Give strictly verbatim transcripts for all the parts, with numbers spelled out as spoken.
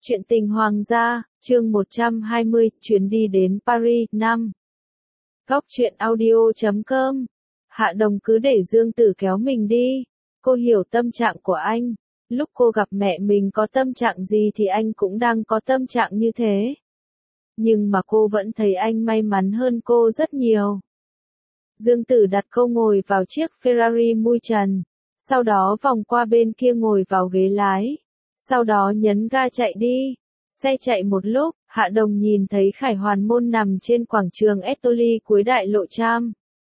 Chuyện tình hoàng gia, chương một trăm hai mươi, chuyến đi đến Paris, năm. Góc truyện audio chấm com. Hạ Đồng cứ để Dương Tử kéo mình đi. Cô hiểu tâm trạng của anh. Lúc cô gặp mẹ mình có tâm trạng gì thì anh cũng đang có tâm trạng như thế. Nhưng mà cô vẫn thấy anh may mắn hơn cô rất nhiều. Dương Tử đặt cô ngồi vào chiếc Ferrari mui trần. Sau đó vòng qua bên kia ngồi vào ghế lái. Sau đó nhấn ga chạy đi. Xe chạy một lúc, Hạ Đồng nhìn thấy Khải Hoàn Môn nằm trên quảng trường Etoli cuối đại lộ Cham.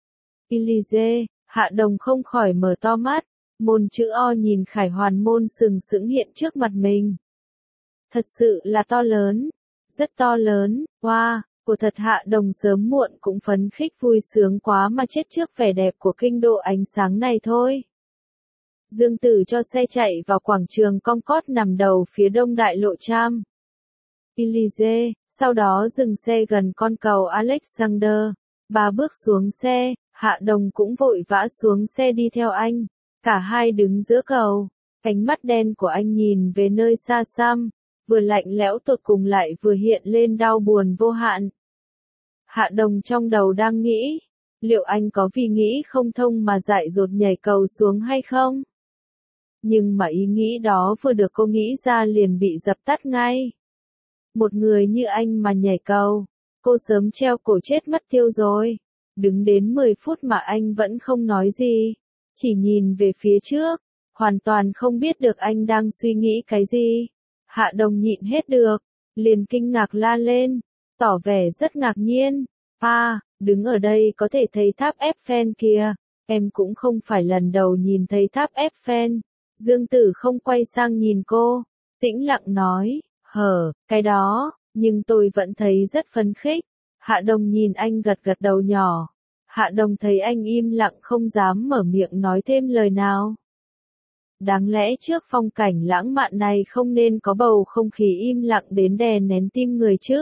Élysée, Hạ Đồng không khỏi mở to mắt, môn chữ O nhìn Khải Hoàn Môn sừng sững hiện trước mặt mình. Thật sự là to lớn, rất to lớn, wow, của thật Hạ Đồng sớm muộn cũng phấn khích vui sướng quá mà chết trước vẻ đẹp của kinh đô ánh sáng này thôi. Dương Tử cho xe chạy vào quảng trường Concorde nằm đầu phía đông đại lộ Cham. Élysée, sau đó dừng xe gần con cầu Alexander. Ba bước xuống xe, Hạ Đồng cũng vội vã xuống xe đi theo anh. Cả hai đứng giữa cầu, ánh mắt đen của anh nhìn về nơi xa xăm, vừa lạnh lẽo tột cùng lại vừa hiện lên đau buồn vô hạn. Hạ Đồng trong đầu đang nghĩ, liệu anh có vì nghĩ không thông mà dại dột nhảy cầu xuống hay không? Nhưng mà ý nghĩ đó vừa được cô nghĩ ra liền bị dập tắt ngay. Một người như anh mà nhảy cầu, cô sớm treo cổ chết mất tiêu rồi. Đứng đến mười phút mà anh vẫn không nói gì, chỉ nhìn về phía trước, hoàn toàn không biết được anh đang suy nghĩ cái gì. Hạ Đồng nhịn hết được, liền kinh ngạc la lên, tỏ vẻ rất ngạc nhiên. À, đứng ở đây có thể thấy tháp Eiffel kìa, em cũng không phải lần đầu nhìn thấy tháp Eiffel. Dương Tử không quay sang nhìn cô, tĩnh lặng nói, hờ, cái đó, nhưng tôi vẫn thấy rất phấn khích. Hạ Đồng nhìn anh gật gật đầu nhỏ. Hạ Đồng thấy anh im lặng không dám mở miệng nói thêm lời nào. Đáng lẽ trước phong cảnh lãng mạn này không nên có bầu không khí im lặng đến đè nén tim người chứ.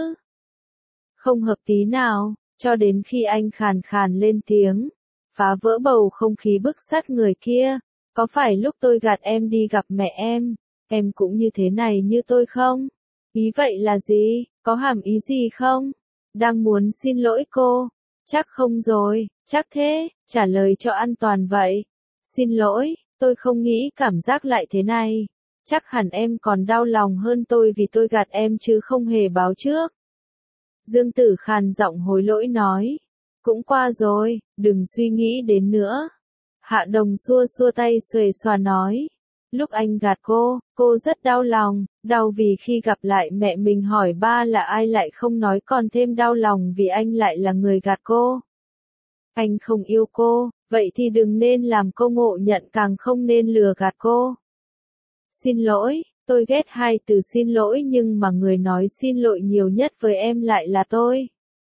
Không hợp tí nào, cho đến khi anh khàn khàn lên tiếng, phá vỡ bầu không khí bức sát người kia. Có phải lúc tôi gạt em đi gặp mẹ em, em cũng như thế này như tôi không? Ý vậy là gì? Có hàm ý gì không? Đang muốn xin lỗi cô? Chắc không rồi, chắc thế, trả lời cho an toàn vậy. Xin lỗi, tôi không nghĩ cảm giác lại thế này. Chắc hẳn em còn đau lòng hơn tôi vì tôi gạt em chứ không hề báo trước. Dương Tử khàn giọng hối lỗi nói. Cũng qua rồi, đừng suy nghĩ đến nữa. Hạ Đồng xua xua tay xuề xòa nói. Lúc anh gạt cô, cô rất đau lòng, đau vì khi gặp lại mẹ mình hỏi ba là ai lại không nói, còn thêm đau lòng vì anh lại là người gạt cô. Anh không yêu cô, vậy thì đừng nên làm cô ngộ nhận, càng không nên lừa gạt cô. Xin lỗi, tôi ghét hai từ xin lỗi nhưng mà người nói xin lỗi nhiều nhất với em lại là tôi.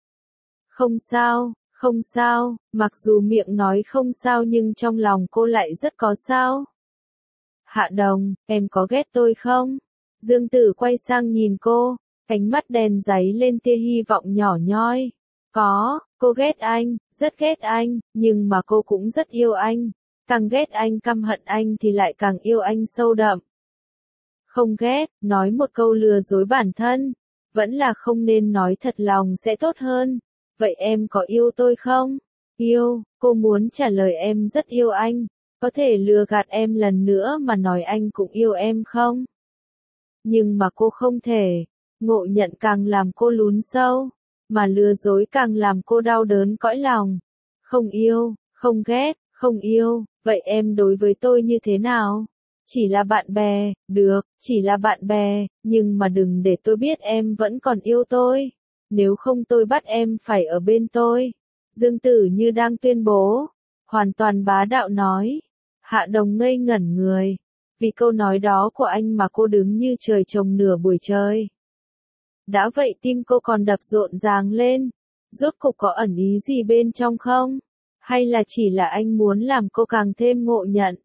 Không sao. Không sao, mặc dù miệng nói không sao nhưng trong lòng cô lại rất có sao. Hạ Đồng, em có ghét tôi không? Dương Tử quay sang nhìn cô, ánh mắt đèn giấy lên tia hy vọng nhỏ nhoi. Có, cô ghét anh, rất ghét anh, nhưng mà cô cũng rất yêu anh. Càng ghét anh căm hận anh thì lại càng yêu anh sâu đậm. Không ghét, nói một câu lừa dối bản thân, vẫn là không nên nói thật lòng sẽ tốt hơn. Vậy em có yêu tôi không? Yêu, cô muốn trả lời em rất yêu anh. Có thể lừa gạt em lần nữa mà nói anh cũng yêu em không? Nhưng mà cô không thể. Ngộ nhận càng làm cô lún sâu, mà lừa dối càng làm cô đau đớn cõi lòng. Không yêu, không ghét, không yêu, vậy em đối với tôi như thế nào? Chỉ là bạn bè, được, chỉ là bạn bè, nhưng mà đừng để tôi biết em vẫn còn yêu tôi. Nếu không tôi bắt em phải ở bên tôi. Dương Tử như đang tuyên bố. Hoàn toàn bá đạo nói. Hạ Đồng ngây ngẩn người. Vì câu nói đó của anh mà cô đứng như trời trồng nửa buổi trời. Đã vậy tim cô còn đập rộn ràng lên. Rốt cục có ẩn ý gì bên trong không? Hay là chỉ là anh muốn làm cô càng thêm ngộ nhận?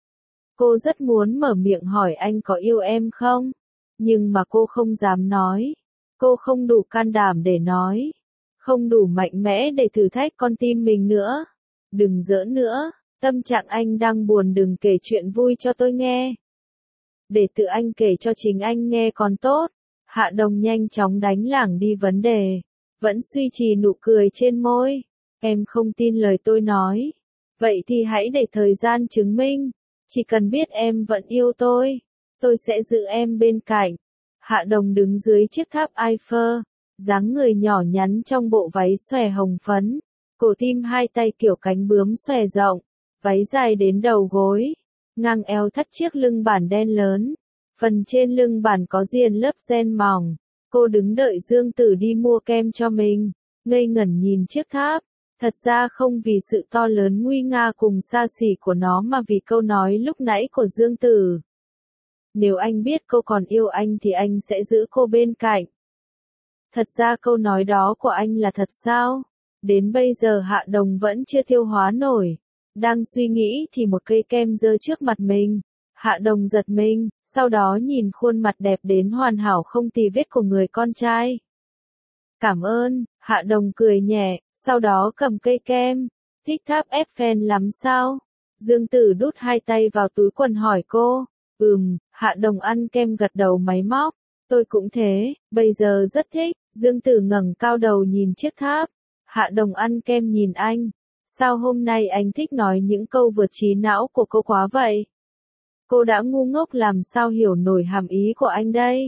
Cô rất muốn mở miệng hỏi anh có yêu em không? Nhưng mà cô không dám nói. Cô không đủ can đảm để nói. Không đủ mạnh mẽ để thử thách con tim mình nữa. Đừng giỡn nữa, tâm trạng anh đang buồn, đừng kể chuyện vui cho tôi nghe. Để tự anh kể cho chính anh nghe còn tốt. Hạ Đồng nhanh chóng đánh lảng đi vấn đề, vẫn duy trì nụ cười trên môi. Em không tin lời tôi nói. Vậy thì hãy để thời gian chứng minh. Chỉ cần biết em vẫn yêu tôi, tôi sẽ giữ em bên cạnh. Hạ Đồng đứng dưới chiếc tháp Eiffel, dáng người nhỏ nhắn trong bộ váy xòe hồng phấn, cổ tim hai tay kiểu cánh bướm xòe rộng, váy dài đến đầu gối, ngang eo thắt chiếc lưng bản đen lớn, phần trên lưng bản có diền lớp ren mỏng. Cô đứng đợi Dương Tử đi mua kem cho mình, ngây ngẩn nhìn chiếc tháp. Thật ra không vì sự to lớn nguy nga cùng xa xỉ của nó mà vì câu nói lúc nãy của Dương Tử. Nếu anh biết cô còn yêu anh thì anh sẽ giữ cô bên cạnh. Thật ra câu nói đó của anh là thật sao? Đến bây giờ Hạ Đồng vẫn chưa tiêu hóa nổi. Đang suy nghĩ thì một cây kem rơi trước mặt mình. Hạ Đồng giật mình, sau đó nhìn khuôn mặt đẹp đến hoàn hảo không tì vết của người con trai. Cảm ơn, Hạ Đồng cười nhẹ, sau đó cầm cây kem. Thích tháp Eiffel lắm sao? Dương Tử đút hai tay vào túi quần hỏi cô. Ừm, Hạ Đồng ăn kem gật đầu máy móc. Tôi cũng thế, bây giờ rất thích. Dương Tử ngẩng cao đầu nhìn chiếc tháp. Hạ Đồng ăn kem nhìn anh. Sao hôm nay anh thích nói những câu vượt trí não của cô quá vậy? Cô đã ngu ngốc làm sao hiểu nổi hàm ý của anh đây?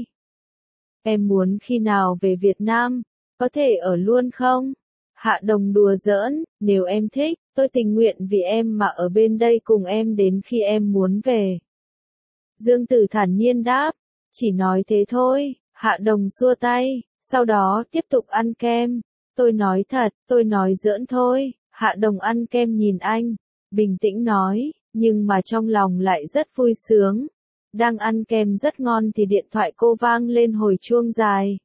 Em muốn khi nào về Việt Nam? Có thể ở luôn không? Hạ Đồng đùa giỡn, nếu em thích, tôi tình nguyện vì em mà ở bên đây cùng em đến khi em muốn về. Dương Tử thản nhiên đáp, chỉ nói thế thôi. Hạ Đồng xua tay, sau đó tiếp tục ăn kem. Tôi nói thật, tôi nói giỡn thôi. Hạ Đồng ăn kem nhìn anh, bình tĩnh nói, nhưng mà trong lòng lại rất vui sướng. Đang ăn kem rất ngon thì điện thoại cô vang lên hồi chuông dài.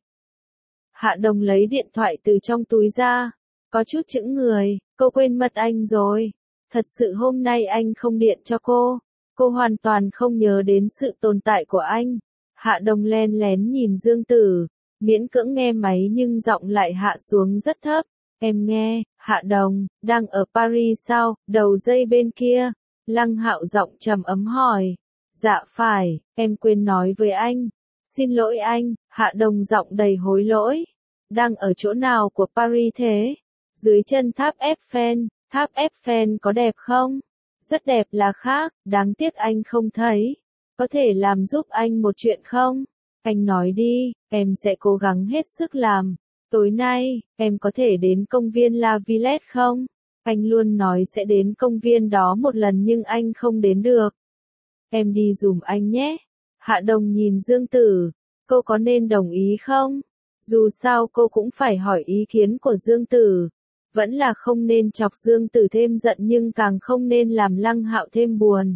Hạ Đồng lấy điện thoại từ trong túi ra, có chút chững người, cô quên mất anh rồi. Thật sự hôm nay anh không điện cho cô, cô hoàn toàn không nhớ đến sự tồn tại của anh. Hạ Đồng len lén nhìn Dương Tử, miễn cưỡng nghe máy nhưng giọng lại hạ xuống rất thấp. Em nghe, Hạ Đồng, đang ở Paris sao? Đầu dây bên kia, Lăng Hạo giọng trầm ấm hỏi. Dạ phải, em quên nói với anh. Xin lỗi anh, Hạ Đồng giọng đầy hối lỗi. Đang ở chỗ nào của Paris thế? Dưới chân tháp Eiffel, tháp Eiffel có đẹp không? Rất đẹp là khác, đáng tiếc anh không thấy. Có thể làm giúp anh một chuyện không? Anh nói đi, em sẽ cố gắng hết sức làm. Tối nay, em có thể đến công viên La Villette không? Anh luôn nói sẽ đến công viên đó một lần nhưng anh không đến được. Em đi dùm anh nhé. Hạ Đồng nhìn Dương Tử, cô có nên đồng ý không? Dù sao cô cũng phải hỏi ý kiến của Dương Tử. Vẫn là không nên chọc Dương Tử thêm giận nhưng càng không nên làm Lăng Hạo thêm buồn.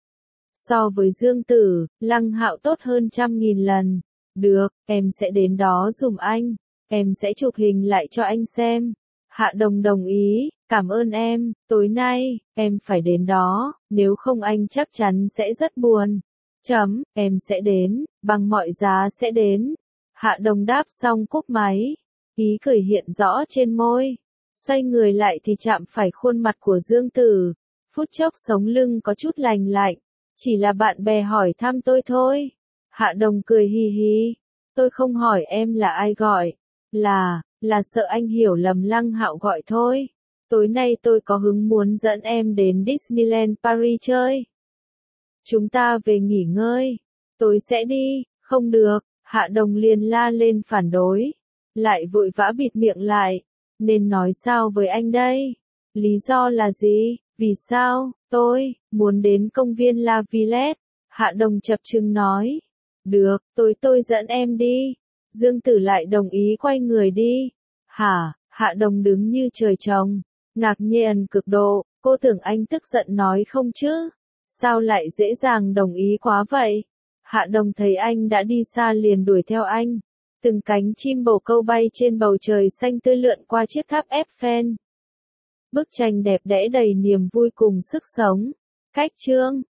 So với Dương Tử, Lăng Hạo tốt hơn trăm nghìn lần. Được, em sẽ đến đó dùm anh. Em sẽ chụp hình lại cho anh xem. Hạ Đồng đồng ý, cảm ơn em, tối nay, em phải đến đó, nếu không anh chắc chắn sẽ rất buồn. Chấm, em sẽ đến, bằng mọi giá sẽ đến. Hạ Đồng đáp xong cúp máy, ý cười hiện rõ trên môi. Xoay người lại thì chạm phải khuôn mặt của Dương Tử. Phút chốc sống lưng có chút lành lạnh. Chỉ là bạn bè hỏi thăm tôi thôi. Hạ Đồng cười hì hì. Tôi không hỏi em là ai gọi. Là, là sợ anh hiểu lầm Lăng Hạo gọi thôi. Tối nay tôi có hứng muốn dẫn em đến Disneyland Paris chơi. Chúng ta về nghỉ ngơi. Tôi sẽ đi, không được. Hạ Đồng liền la lên phản đối. Lại vội vã bịt miệng lại. Nên nói sao với anh đây? Lý do là gì? Vì sao? Tôi, muốn đến công viên La Villette. Hạ Đồng chập chững nói. Được, tôi tôi dẫn em đi. Dương Tử lại đồng ý quay người đi. Hả? Hạ Đồng đứng như trời trồng. Ngạc nhiên cực độ, cô tưởng anh tức giận nói không chứ? Sao lại dễ dàng đồng ý quá vậy? Hạ Đồng thấy anh đã đi xa liền đuổi theo anh. Từng cánh chim bồ câu bay trên bầu trời xanh tươi lượn qua chiếc tháp Eiffel. Bức tranh đẹp đẽ đầy niềm vui cùng sức sống. Cách chương